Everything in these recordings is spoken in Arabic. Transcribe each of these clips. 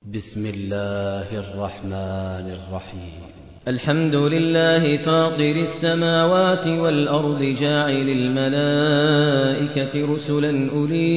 بسم الله الرحمن الرحيم. الحمد لله فاطر السماوات والأرض جاعل الملائكة رسلا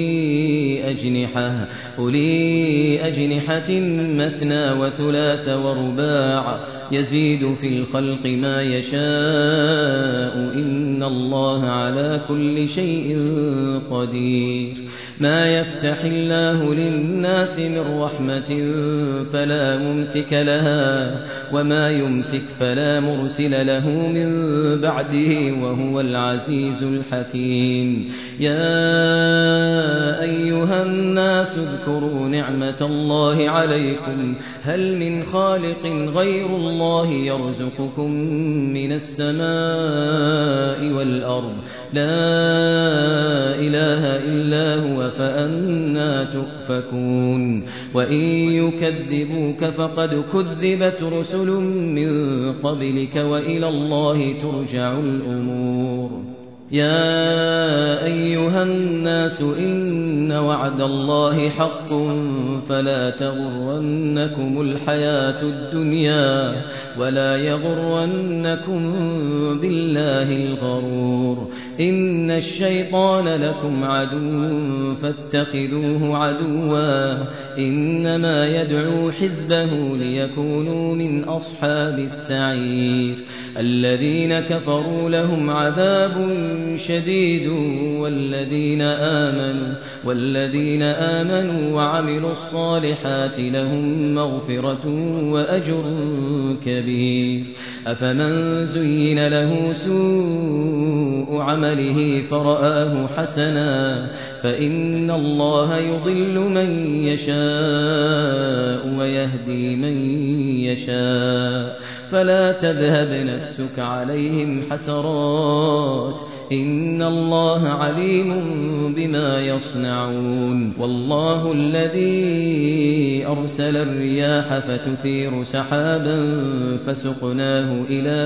أولي أجنحة مثنى وثلاث ورباع يزيد في الخلق ما يشاء إن الله على كل شيء قدير. ما يفتح الله للناس من رحمة فلا ممسك لها وما يمسك فلا مرسل له من بعده وهو العزيز الحكيم. يا أيها الناس اذكروا نعمة الله عليكم هل من خالق غير الله يرزقكم من السماء والأرض لا إله إلا هو فأنى تؤفكون. وإن يكذبوك فقد كذبت رسل من قبلك وإلى الله ترجع الأمور. يا أيها الناس إن وعد الله حق فلا تغرنكم الحياة الدنيا ولا يغرنكم بالله الغرور. إن الشيطان لكم عدو فاتخذوه عدوا إنما يدعو حزبه ليكونوا من أصحاب السعير. الذين كفروا لهم عذاب شديد والذين آمنوا وعملوا الصالحات لهم مغفرة وأجر كبير. أفمن زين له سوء عمله فرآه حسنا فإن الله يضل من يشاء ويهدي من يشاء فلا تذهب نفسك عليهم حسرات إن الله عليم بما يصنعون. والله الذي أرسل الرياح فتثير سحابا فسقناه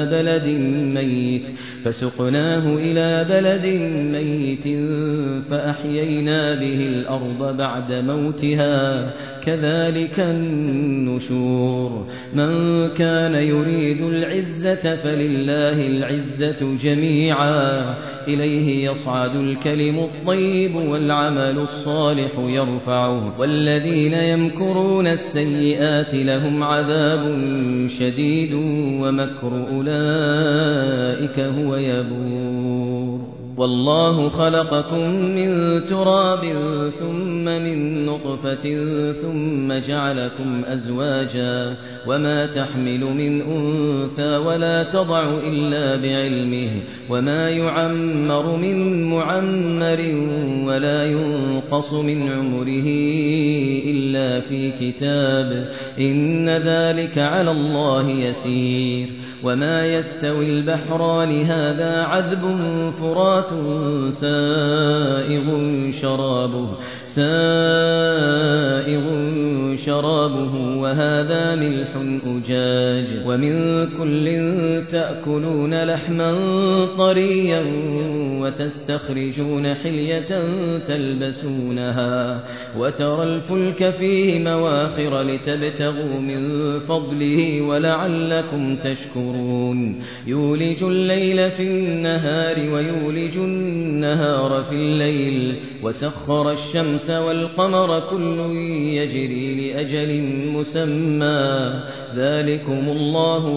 إلى بلد ميت فأحيينا به الأرض بعد موتها كذلك النشور. من كان يريد العزة فلله العزة جميعا إليه يصعد الكلم الطيب والعمل الصالح يرفعه والذين يمكرون السيئات لهم عذاب شديد ومكر أولئك هو يبور. والله خلقكم من تراب ثم من نطفة ثم جعلكم أزواجا وما تحمل من أنثى ولا تضع إلا بعلمه وما يعمر من معمر ولا ينقص من عمره إلا في كتاب إن ذلك على الله يسير. وما يستوي البحران هذا عذب فرات سائغ شرابه وهذا ملح أجاج ومن كل تأكلون لحما طريا وتستخرجون حلية تلبسونها وترى الفلك فيه مواخر لتبتغوا من فضله ولعلكم تشكرون. يولج الليل في النهار ويولج النهار في الليل وسخر الشمس والقمر كل يجري لأجل مسمى ذلكم الله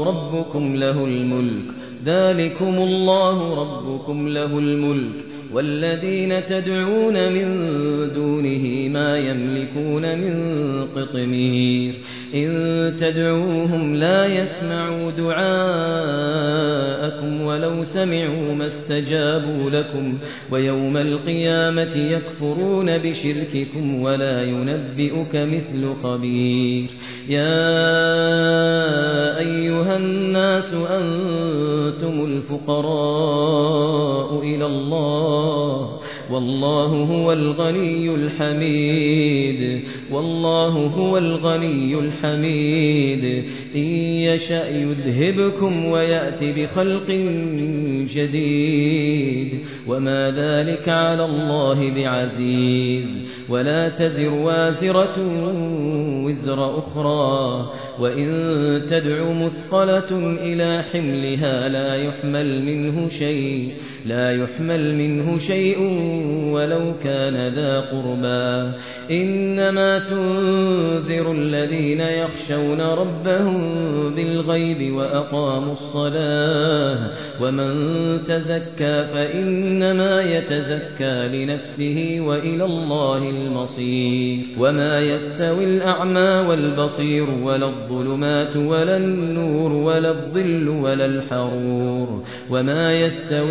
ربكم له الملك والذين تدعون من دونه ما يملكون من قطمير. إن تدعوهم لا يسمعوا دعاءكم ولو سمعوا ما استجابوا لكم ويوم القيامة يكفرون بشرككم ولا ينبئك مثل خبير. يا أيها الناس أنتم الفقراء إلى الله والله هو الغني الحميد. إن يشأ يذهبكم ويأتي بخلق جديد وما ذلك على الله بعزيز. ولا تزر وازرة وزر أخرى وإن تدع مثقلة إلى حملها لا يحمل منه شيء ولو كان ذا قربى إنما تنذر الذين يخشون ربهم بالغيب وأقاموا الصلاة ومن تزكى فإنما يتزكى لنفسه وإلى الله المصير وما يستوي الأعمى والبصير ولا الظلمات ولا النور ولا الظل ولا الحرور وما يستوي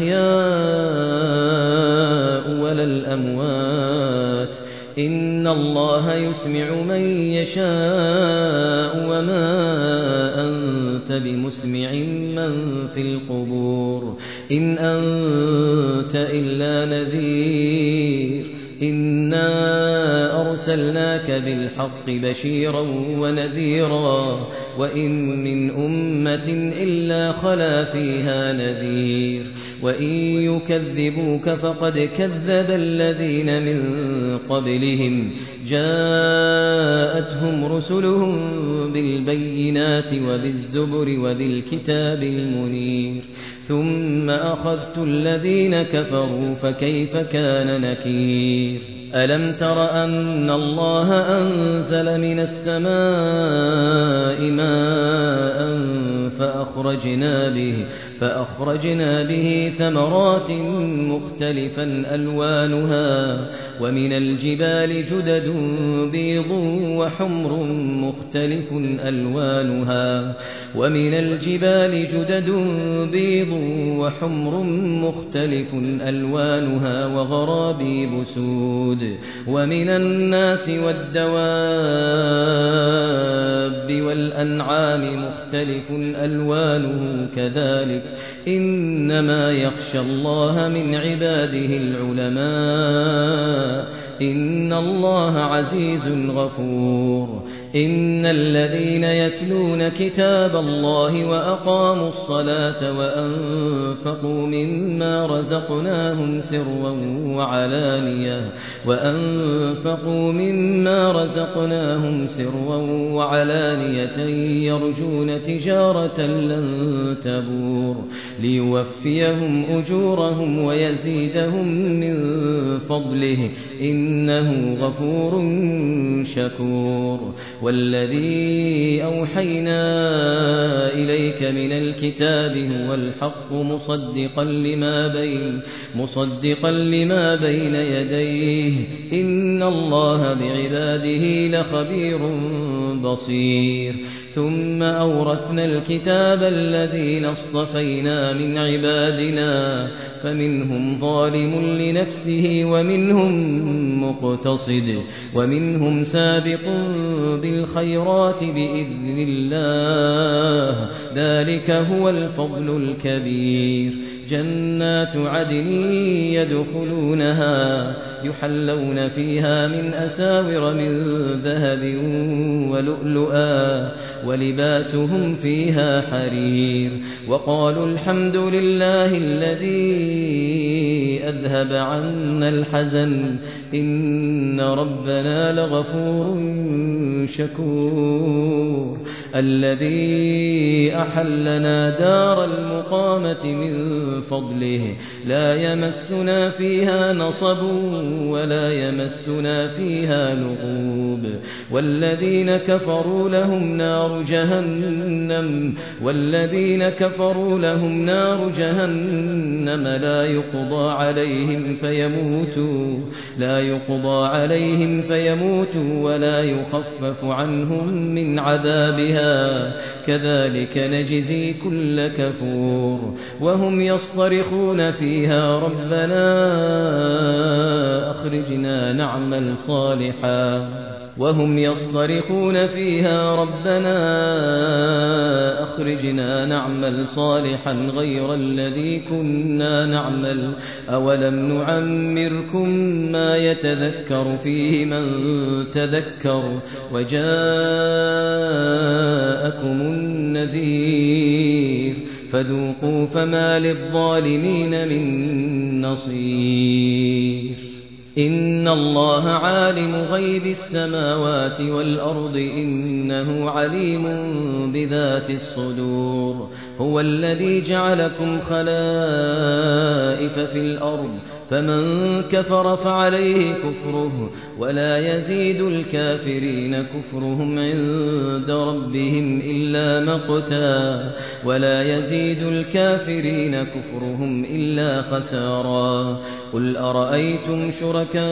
الأحياء ولا الأموات إن الله يسمع من يشاء وما أنت بمسمع من في القبور إن أنت إلا نذير إنا أرسلناك بالحق بشيرا ونذيرا وإن من أمة إلا خلا فيها نذير وإن يكذبوك فقد كذب الذين من قبلهم جاءتهم رسلهم بالبينات وبالزبر وبالكتاب المنير ثم أخذت الذين كفروا فكيف كان نكير ألم تر أن الله أنزل من السماء ماء فأخرجنا به ثمرات مختلفا ألوانها ومن الجبال جدد بيض وحمر مختلف ألوانها وغرابيب سود ومن الناس والدواب والأنعام مختلف ألوانه كذلك إنما يخشى الله من عباده العلماء إن الله عزيز غفور إن الذين يتلون كتاب الله وأقاموا الصلاة وأنفقوا مما رزقناهم سرا وعلانية يرجون تجارة لن تبور ليوفيهم أجورهم ويزيدهم من فضله إنه غفور شكور والذي أوحينا إليك من الكتاب هو الحق مصدقا لما بين يديه إن الله بعباده لخبير بصير ثم أورثنا الكتاب الذين اصطفينا من عبادنا فمنهم ظالم لنفسه ومنهم مقتصد ومنهم سابق بالخيرات بإذن الله ذلك هو الفضل الكبير جنات عدن يدخلونها يحلون فيها من أساور من ذهب ولؤلؤا ولباسهم فيها حرير وقالوا الحمد لله الذي أذهب عنا الحزن إن ربنا لغفور شكور الذي أحلنا دار المقامة من فضله لا يمسنا فيها نصب ولا يمسنا فيها لغوب والذين كفروا لهم نار جهنم لا يقضى عليهم فيموتوا ولا يخفف عنهم من عذابها كذلك نجزي كل كفور وهم يصطرخون فيها ربنا أخرجنا نعمل صالحا غير الذي كنا نعمل أولم نعمركم ما يتذكر فيه من تذكر وجاءكم النذير فذوقوا فما للظالمين من نصير إن الله عالم غيب السماوات والأرض إنه عليم بذات الصدور هو الذي جعلكم خلائف في الأرض فمن كفر فعليه كفره ولا يزيد الكافرين كفرهم عند ربهم إلا مقتا ولا يزيد الكافرين كفرهم إلا خسارا قل أرأيتم شركاءكم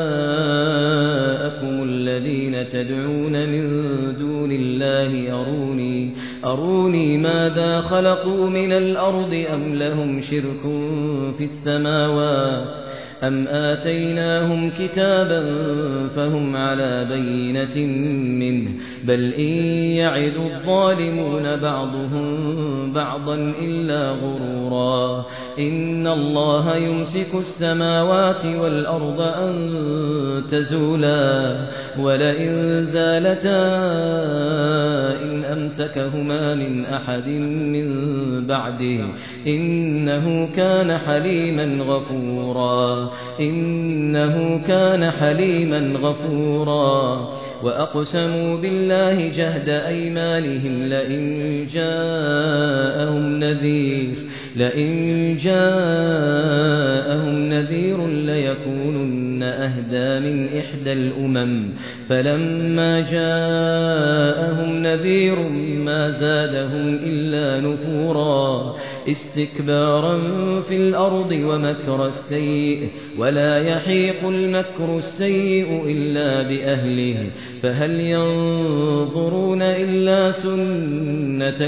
الذين تدعون من دون الله أروني ماذا خلقوا من الأرض أم لهم شرك في السماوات أم آتيناهم كتابا فهم على بينة منه بل إن يعد الظالمون بعضهم بعضا إلا غرورا إن الله يمسك السماوات والأرض أن تزولا ولئن زالتا إن أمسكهما من أحد من بعده إنه كان حليما غفورا وأقسموا بالله جهد أيمانهم لئن جاءهم نذير ليكونن أهدى من إحدى الأمم فلما جاءهم نذير ما زادهم إلا نفورا استكبارا في الأرض ومكر السيء ولا يحيق المكر السيء إلا بأهله فهل ينظرون إلا سنة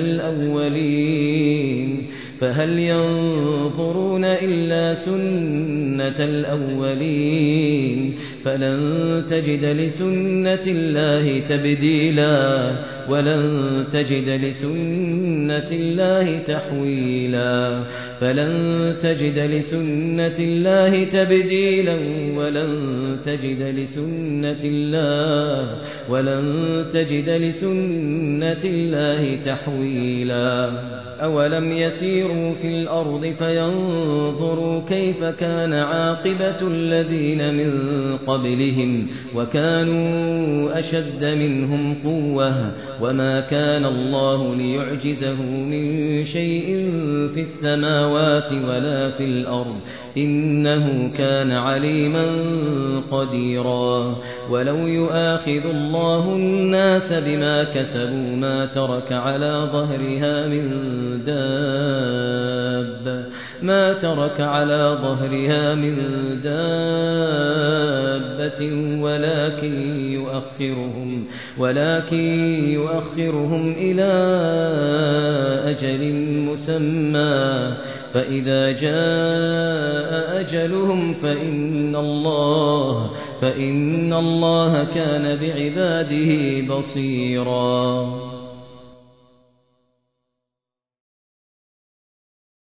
الأولين فلن تجد لسنة الله تبديلا ولن تجد لسنة الله تحويلا فلن تجد لسنة الله تبديلا ولن تجد لسنة الله تحويلا أولم يسيروا في الأرض فينظروا كيف كان عاقبة الذين من قبلهم وكانوا أشد منهم قوة وما كان الله ليعجزه من شيء في السماوات ولا في الأرض إنه كان عليما قديرا ولو يؤاخذ الله الناس بما كسبوا ما ترك على ظهرها من دابة ولكن يؤخرهم إلى أجل مسمى فإذا جاء أجلهم فإن الله كان بعباده بصيرا